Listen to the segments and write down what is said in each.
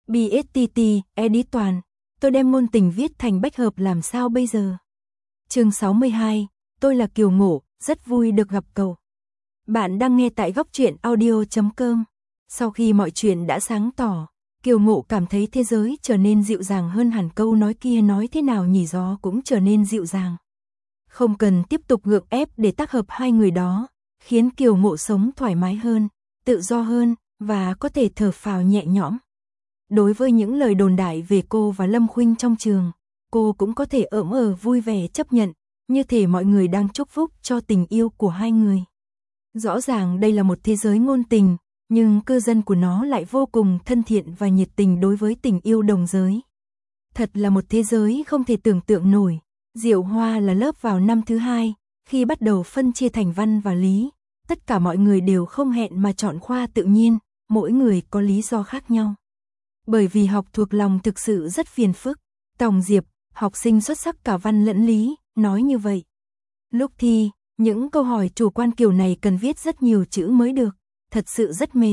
BSTT, edit toàn. Tôi đem ngôn tình viết thành bách hợp làm sao bây giờ? Chương 62, tôi là Kiều Ngộ, rất vui được gặp cậu. Bạn đang nghe tại góc truyện audio.com. Sau khi mọi chuyện đã sáng tỏ, Kiều Ngộ cảm thấy thế giới trở nên dịu dàng hơn hẳn, câu nói kia nói thế nào nhỉ, gió cũng trở nên dịu dàng. Không cần tiếp tục gượng ép để tác hợp hai người đó, khiến Kiều Ngộ sống thoải mái hơn, tự do hơn, và có thể thở phào nhẹ nhõm. Đối với những lời đồn đại về cô và Lâm Khuynh trong trường, cô cũng có thể vui vẻ chấp nhận, như thể mọi người đang chúc phúc cho tình yêu của hai người. Rõ ràng đây là một thế giới ngôn tình, nhưng cư dân của nó lại vô cùng thân thiện và nhiệt tình đối với tình yêu đồng giới. Thật là một thế giới không thể tưởng tượng nổi. Diệu Hoa là lớp vào năm thứ 2, khi bắt đầu phân chia thành văn và lý, tất cả mọi người đều không hẹn mà chọn khoa tự nhiên, mỗi người có lý do khác nhau. Bởi vì học thuộc lòng thực sự rất phiền phức, Tòng Diệp, học sinh xuất sắc cả văn lẫn lý, nói như vậy. Lúc thi, những câu hỏi chủ quan kiểu này cần viết rất nhiều chữ mới được, thật sự rất mệt.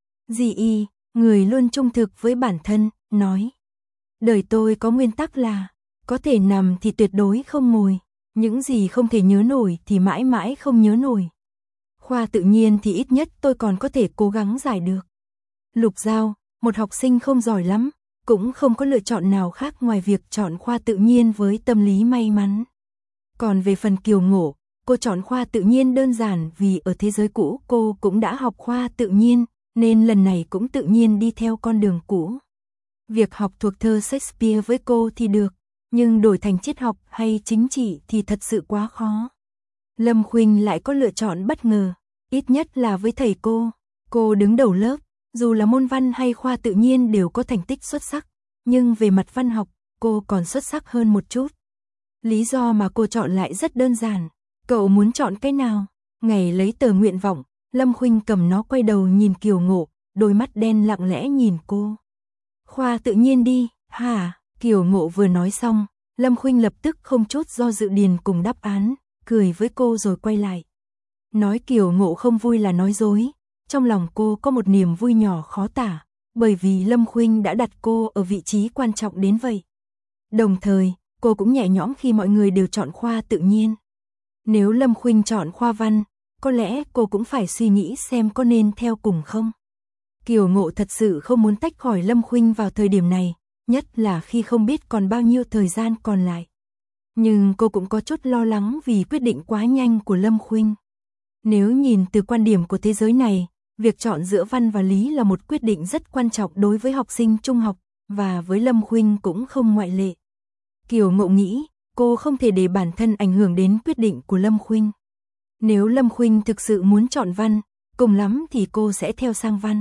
Di Y, người luôn trung thực với bản thân, nói: đời tôi có nguyên tắc là, có thể nằm thì tuyệt đối không ngồi, những gì không thể nhớ nổi thì mãi mãi không nhớ nổi. Khoa tự nhiên thì ít nhất tôi còn có thể cố gắng giải được. Lục Giao, một học sinh không giỏi lắm, cũng không có lựa chọn nào khác ngoài việc chọn khoa tự nhiên với tâm lý may mắn. Còn về phần Kiều Ngộ, cô chọn khoa tự nhiên đơn giản vì ở thế giới cũ cô cũng đã học khoa tự nhiên, nên lần này cũng tự nhiên đi theo con đường cũ. Việc học thuộc thơ Shakespeare với cô thì được, nhưng đổi thành triết học hay chính trị thì thật sự quá khó. Lâm Khuynh lại có lựa chọn bất ngờ, ít nhất là với thầy cô đứng đầu lớp, dù là môn văn hay khoa tự nhiên đều có thành tích xuất sắc, nhưng về mặt văn học, cô còn xuất sắc hơn một chút. Lý do mà cô chọn lại rất đơn giản, cậu muốn chọn cái nào? Ngày lấy tờ nguyện vọng, Lâm Khuynh cầm nó quay đầu nhìn Kiều Ngộ, đôi mắt đen lặng lẽ nhìn cô. Khoa tự nhiên đi, hả? Kiều Ngộ vừa nói xong, Lâm Khuynh lập tức không chút do dự điền cùng đáp án, cười với cô rồi quay lại. Nói Kiều Ngộ không vui là nói dối, trong lòng cô có một niềm vui nhỏ khó tả, bởi vì Lâm Khuynh đã đặt cô ở vị trí quan trọng đến vậy. Đồng thời, cô cũng nhẹ nhõm khi mọi người đều chọn khoa tự nhiên. Nếu Lâm Khuynh chọn khoa văn, có lẽ cô cũng phải suy nghĩ xem có nên theo cùng không. Kiều Ngộ thật sự không muốn tách khỏi Lâm Khuynh vào thời điểm này, nhất là khi không biết còn bao nhiêu thời gian còn lại. Nhưng cô cũng có chút lo lắng vì quyết định quá nhanh của Lâm Khuynh. Nếu nhìn từ quan điểm của thế giới này, việc chọn giữa văn và lý là một quyết định rất quan trọng đối với học sinh trung học, và với Lâm Khuynh cũng không ngoại lệ. Kiều Ngộ nghĩ, cô không thể để bản thân ảnh hưởng đến quyết định của Lâm Khuynh. Nếu Lâm Khuynh thực sự muốn chọn văn, cùng lắm thì cô sẽ theo sang văn.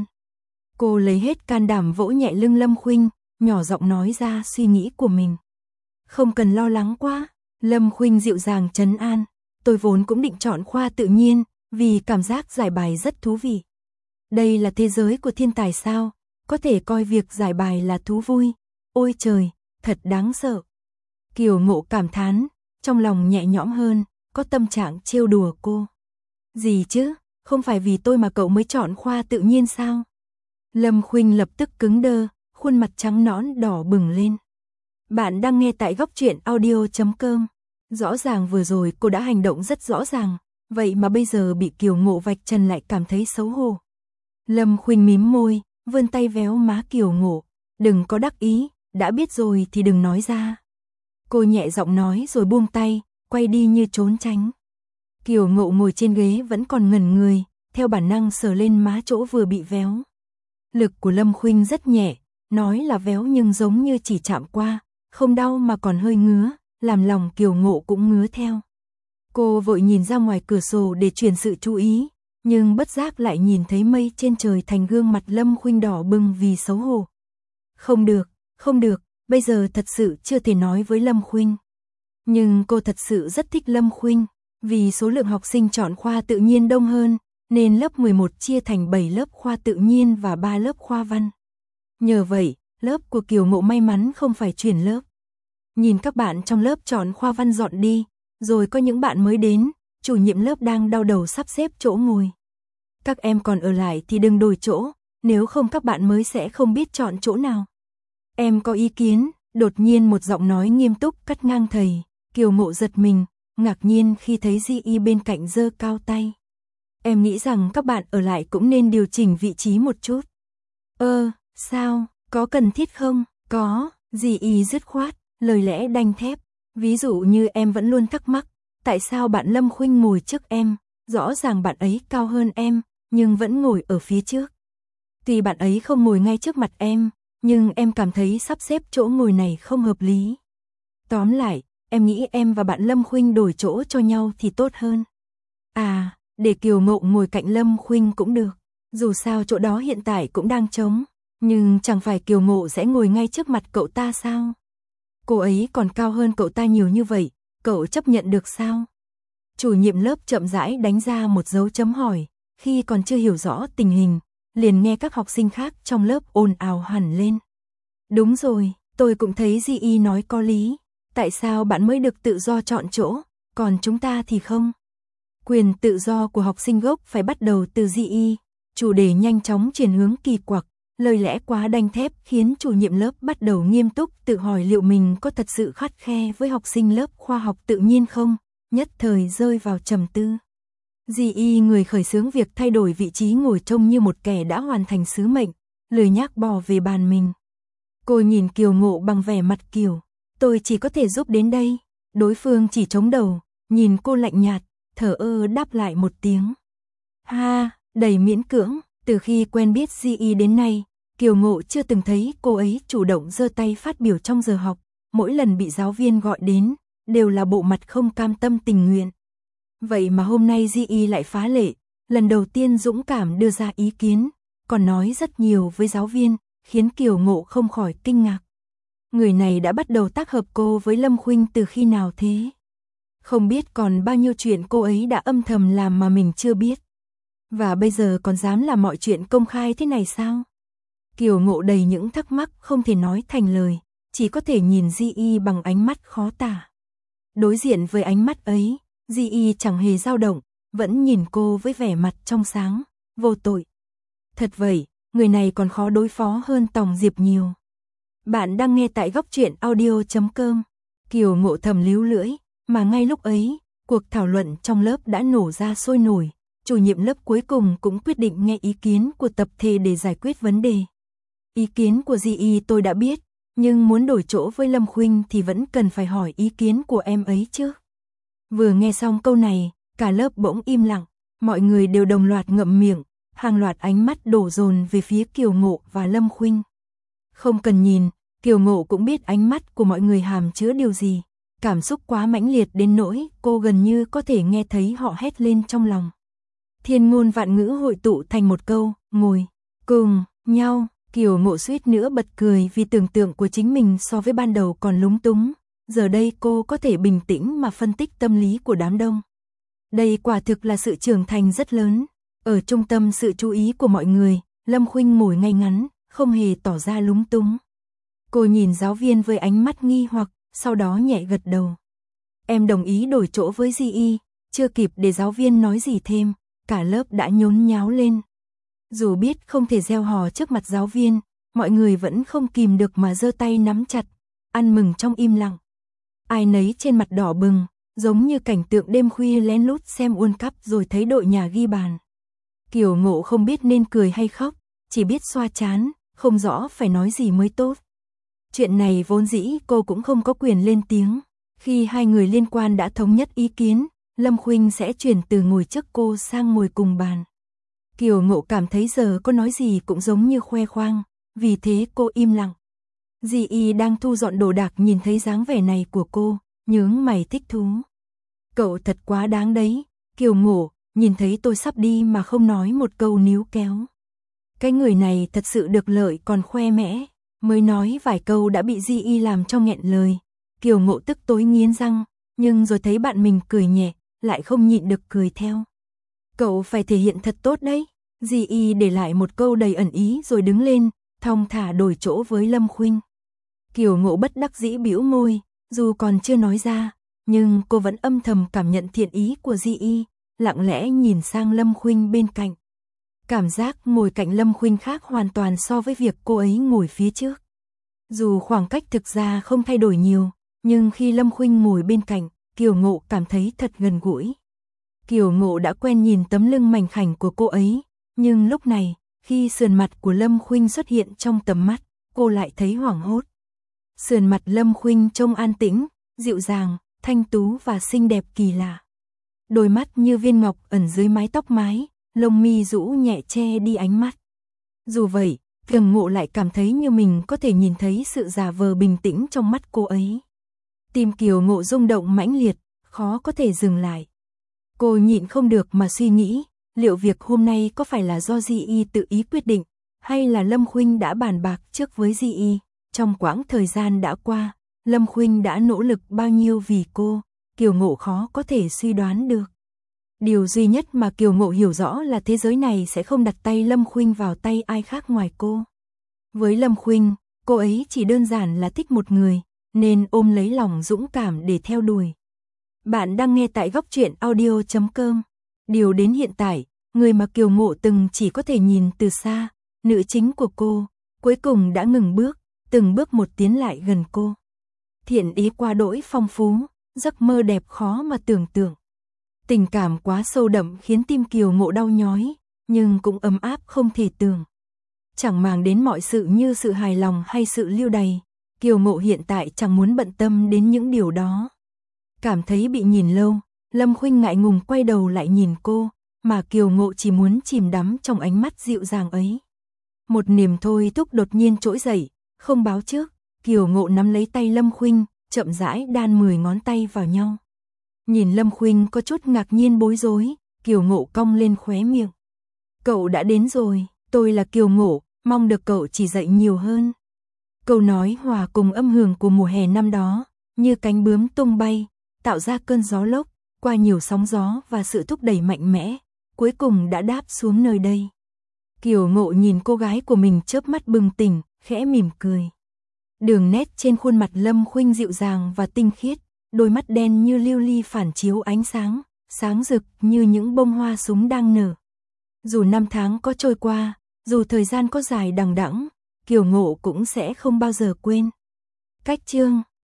Cô lấy hết can đảm vỗ nhẹ lưng Lâm Khuynh, nhỏ giọng nói ra suy nghĩ của mình. Không cần lo lắng quá, Lâm Khuynh dịu dàng trấn an, tôi vốn cũng định chọn khoa tự nhiên, vì cảm giác giải bài rất thú vị. Đây là thế giới của thiên tài sao, có thể coi việc giải bài là thú vui. Ôi trời, thật đáng sợ. Kiều Ngộ cảm thán, trong lòng nhẹ nhõm hơn, có tâm trạng trêu đùa cô. Gì chứ, không phải vì tôi mà cậu mới chọn khoa tự nhiên sao? Lâm Khuynh lập tức cứng đơ, khuôn mặt trắng nõn đỏ bừng lên. Bạn đang nghe tại góc truyện audio.com. Rõ ràng vừa rồi cô đã hành động rất rõ ràng, vậy mà bây giờ bị Kiều Ngộ vạch trần lại cảm thấy xấu hổ. Lâm Khuynh mím môi, vươn tay véo má Kiều Ngộ. Đừng có đắc ý, đã biết rồi thì đừng nói ra. Cô nhẹ giọng nói rồi buông tay, quay đi như trốn tránh. Kiều Ngộ ngồi trên ghế vẫn còn ngẩn người, theo bản năng sờ lên má chỗ vừa bị véo. Lực của Lâm Khuynh rất nhẹ, nói là véo nhưng giống như chỉ chạm qua, không đau mà còn hơi ngứa, làm lòng Kiều Ngộ cũng ngứa theo. Cô vội nhìn ra ngoài cửa sổ để chuyển sự chú ý, nhưng bất giác lại nhìn thấy mây trên trời thành gương mặt Lâm Khuynh đỏ bừng vì xấu hổ. Không được, bây giờ thật sự chưa thể nói với Lâm Khuynh. Nhưng cô thật sự rất thích Lâm Khuynh, vì số lượng học sinh chọn khoa tự nhiên đông hơn, nên lớp 11 chia thành 7 lớp khoa tự nhiên và 3 lớp khoa văn. Nhờ vậy, lớp của Kiều Ngộ may mắn không phải chuyển lớp. Nhìn các bạn trong lớp chọn khoa văn dọn đi, rồi có những bạn mới đến, chủ nhiệm lớp đang đau đầu sắp xếp chỗ ngồi. Các em còn ở lại thì đừng đổi chỗ, nếu không các bạn mới sẽ không biết chọn chỗ nào. Em có ý kiến, đột nhiên một giọng nói nghiêm túc cắt ngang thầy. Kiều Ngộ giật mình, ngạc nhiên khi thấy Di Y bên cạnh giơ cao tay. Em nghĩ rằng các bạn ở lại cũng nên điều chỉnh vị trí một chút. Sao, có cần thiết không? Có, Di Y dứt khoát, lời lẽ đanh thép. Ví dụ như em vẫn luôn thắc mắc, tại sao bạn Lâm Khuynh ngồi trước em, rõ ràng bạn ấy cao hơn em, nhưng vẫn ngồi ở phía trước. Tuy bạn ấy không ngồi ngay trước mặt em, nhưng em cảm thấy sắp xếp chỗ ngồi này không hợp lý. Tóm lại, em nghĩ em và bạn Lâm Khuynh đổi chỗ cho nhau thì tốt hơn. À, để Kiều Ngộ ngồi cạnh Lâm Khuynh cũng được, dù sao chỗ đó hiện tại cũng đang trống, nhưng chẳng phải Kiều Ngộ sẽ ngồi ngay trước mặt cậu ta sao? Cô ấy còn cao hơn cậu ta nhiều như vậy, cậu chấp nhận được sao? Chủ nhiệm lớp chậm rãi đánh ra một dấu chấm hỏi, khi còn chưa hiểu rõ tình hình, liền nghe các học sinh khác trong lớp ồn ào hẳn lên. Đúng rồi, tôi cũng thấy Di Y nói có lý, tại sao bạn mới được tự do chọn chỗ, còn chúng ta thì không? Quyền tự do của học sinh gốc phải bắt đầu từ Di Y, chủ đề nhanh chóng chuyển hướng kỳ quặc, lời lẽ quá đanh thép khiến chủ nhiệm lớp bắt đầu nghiêm túc tự hỏi liệu mình có thật sự khắt khe với học sinh lớp khoa học tự nhiên không, nhất thời rơi vào trầm tư. Di Y người khởi xướng việc thay đổi vị trí ngồi trông như một kẻ đã hoàn thành sứ mệnh, lười nhác bò về bàn mình. Cô nhìn Kiều Ngộ bằng vẻ mặt kiểu, tôi chỉ có thể giúp đến đây. Đối phương chỉ chống đầu, nhìn cô lạnh nhạt, thở ơ đáp lại một tiếng. Ha, đầy miễn cưỡng, từ khi quen biết Di Y đến nay, Kiều Ngộ chưa từng thấy cô ấy chủ động giơ tay phát biểu trong giờ học, mỗi lần bị giáo viên gọi đến, đều là bộ mặt không cam tâm tình nguyện. Vậy mà hôm nay Di Y lại phá lệ, lần đầu tiên dũng cảm đưa ra ý kiến, còn nói rất nhiều với giáo viên, khiến Kiều Ngộ không khỏi kinh ngạc. Người này đã bắt đầu tác hợp cô với Lâm Khuynh từ khi nào thế? Không biết còn bao nhiêu chuyện cô ấy đã âm thầm làm mà mình chưa biết. Và bây giờ còn dám làm mọi chuyện công khai thế này sao? Kiều Ngộ đầy những thắc mắc không thể nói thành lời, chỉ có thể nhìn Di Y bằng ánh mắt khó tả. Đối diện với ánh mắt ấy, Di Y chẳng hề dao động, vẫn nhìn cô với vẻ mặt trong sáng, vô tội. Thật vậy, người này còn khó đối phó hơn Tòng Diệp nhiều. Bạn đang nghe tại Góc Truyện Audio.com. Kiều Ngộ thầm líu lưỡi, mà ngay lúc ấy, cuộc thảo luận trong lớp đã nổ ra sôi nổi. Chủ nhiệm lớp cuối cùng cũng quyết định nghe ý kiến của tập thể để giải quyết vấn đề. Ý kiến của Di Y tôi đã biết, nhưng muốn đổi chỗ với Lâm Khuynh thì vẫn cần phải hỏi ý kiến của em ấy chứ. Vừa nghe xong câu này, cả lớp bỗng im lặng, mọi người đều đồng loạt ngậm miệng, hàng loạt ánh mắt đổ dồn về phía Kiều Ngộ và Lâm Khuynh. Không cần nhìn, Kiều Ngộ cũng biết ánh mắt của mọi người hàm chứa điều gì, cảm xúc quá mãnh liệt đến nỗi cô gần như có thể nghe thấy họ hét lên trong lòng. Thiên ngôn vạn ngữ hội tụ thành một câu, ngồi cùng nhau. Kiều Ngộ suýt nữa bật cười vì tưởng tượng của chính mình so với ban đầu còn lúng túng. Giờ đây cô có thể bình tĩnh mà phân tích tâm lý của đám đông. Đây quả thực là sự trưởng thành rất lớn. Ở trung tâm sự chú ý của mọi người, Lâm Khuynh ngồi ngay ngắn, không hề tỏ ra lúng túng. Cô nhìn giáo viên với ánh mắt nghi hoặc, sau đó nhẹ gật đầu. Em đồng ý đổi chỗ với Di Y, chưa kịp để giáo viên nói gì thêm, cả lớp đã nhốn nháo lên. Dù biết không thể gieo hò trước mặt giáo viên, mọi người vẫn không kìm được mà giơ tay nắm chặt, ăn mừng trong im lặng. Ai nấy trên mặt đỏ bừng, giống như cảnh tượng đêm khuya lén lút xem World Cup rồi thấy đội nhà ghi bàn. Kiều Ngộ không biết nên cười hay khóc, chỉ biết xoa trán, không rõ phải nói gì mới tốt. Chuyện này vốn dĩ cô cũng không có quyền lên tiếng. Khi hai người liên quan đã thống nhất ý kiến, Lâm Khuynh sẽ chuyển từ ngồi trước cô sang ngồi cùng bàn. Kiều Ngộ cảm thấy giờ có nói gì cũng giống như khoe khoang, vì thế cô im lặng. Di Y đang thu dọn đồ đạc nhìn thấy dáng vẻ này của cô, nhướng mày thích thú. Cậu thật quá đáng đấy, Kiều Ngộ, nhìn thấy tôi sắp đi mà không nói một câu níu kéo. Cái người này thật sự được lợi còn khoe mẽ, mới nói vài câu đã bị Di Y làm cho nghẹn lời. Kiều Ngộ tức tối nghiến răng, nhưng rồi thấy bạn mình cười nhẹ, lại không nhịn được cười theo. Cậu phải thể hiện thật tốt đấy. Di Y để lại một câu đầy ẩn ý rồi đứng lên, thong thả đổi chỗ với Lâm Khuynh. Kiều Ngộ bất đắc dĩ bĩu môi, dù còn chưa nói ra, nhưng cô vẫn âm thầm cảm nhận thiện ý của Di Y, lặng lẽ nhìn sang Lâm Khuynh bên cạnh. Cảm giác ngồi cạnh Lâm Khuynh khác hoàn toàn so với việc cô ấy ngồi phía trước. Dù khoảng cách thực ra không thay đổi nhiều, nhưng khi Lâm Khuynh ngồi bên cạnh, Kiều Ngộ cảm thấy thật gần gũi. Kiều Ngộ đã quen nhìn tấm lưng mảnh khảnh của cô ấy, nhưng lúc này, khi sườn mặt của Lâm Khuynh xuất hiện trong tầm mắt, cô lại thấy hoảng hốt. Sườn mặt Lâm Khuynh trông an tĩnh, dịu dàng, thanh tú và xinh đẹp kỳ lạ. Đôi mắt như viên ngọc ẩn dưới mái tóc mái, lông mi rũ nhẹ che đi ánh mắt. Dù vậy, Kiều Ngộ lại cảm thấy như mình có thể nhìn thấy sự giả vờ bình tĩnh trong mắt cô ấy. Tim Kiều Ngộ rung động mãnh liệt, khó có thể dừng lại. Cô nhịn không được mà suy nghĩ, liệu việc hôm nay có phải là do Di Y tự ý quyết định, hay là Lâm Khuynh đã bàn bạc trước với Di Y. Trong quãng thời gian đã qua, Lâm Khuynh đã nỗ lực bao nhiêu vì cô, Kiều Ngộ khó có thể suy đoán được. Điều duy nhất mà Kiều Ngộ hiểu rõ là thế giới này sẽ không đặt tay Lâm Khuynh vào tay ai khác ngoài cô. Với Lâm Khuynh, cô ấy chỉ đơn giản là thích một người, nên ôm lấy lòng dũng cảm để theo đuổi. Bạn đang nghe tại Góc Truyện Audio.com. Điều đến hiện tại, người mà Kiều Ngộ từng chỉ có thể nhìn từ xa, nữ chính của cô, cuối cùng đã ngừng bước, từng bước một tiến lại gần cô. Thiện ý quá đỗi phong phú, giấc mơ đẹp khó mà tưởng tượng. Tình cảm quá sâu đậm khiến tim Kiều Ngộ đau nhói, nhưng cũng ấm áp không thể tưởng. Chẳng màng đến mọi sự như sự hài lòng hay sự lưu đày, Kiều Ngộ hiện tại chẳng muốn bận tâm đến những điều đó. Cảm thấy bị nhìn lâu, Lâm Khuynh ngại ngùng quay đầu lại nhìn cô, mà Kiều Ngộ chỉ muốn chìm đắm trong ánh mắt dịu dàng ấy. Một niềm thôi thúc đột nhiên trỗi dậy, không báo trước, Kiều Ngộ nắm lấy tay Lâm Khuynh, chậm rãi đan 10 ngón tay vào nhau. Nhìn Lâm Khuynh có chút ngạc nhiên bối rối, Kiều Ngộ cong lên khóe miệng. Cậu đã đến rồi, tôi là Kiều Ngộ, mong được cậu chỉ dạy nhiều hơn. Câu nói hòa cùng âm hưởng của mùa hè năm đó, như cánh bướm tung bay, tạo ra cơn gió lốc, qua nhiều sóng gió và sự thúc đẩy mạnh mẽ, cuối cùng đã đáp xuống nơi đây. Kiều Ngộ nhìn cô gái của mình chớp mắt bừng tỉnh, khẽ mỉm cười. Đường nét trên khuôn mặt Lâm Khuynh dịu dàng và tinh khiết, đôi mắt đen như lưu ly phản chiếu ánh sáng, sáng rực như những bông hoa súng đang nở. Dù năm tháng có trôi qua, dù thời gian có dài đằng đẵng, Kiều Ngộ cũng sẽ không bao giờ quên. Cách chương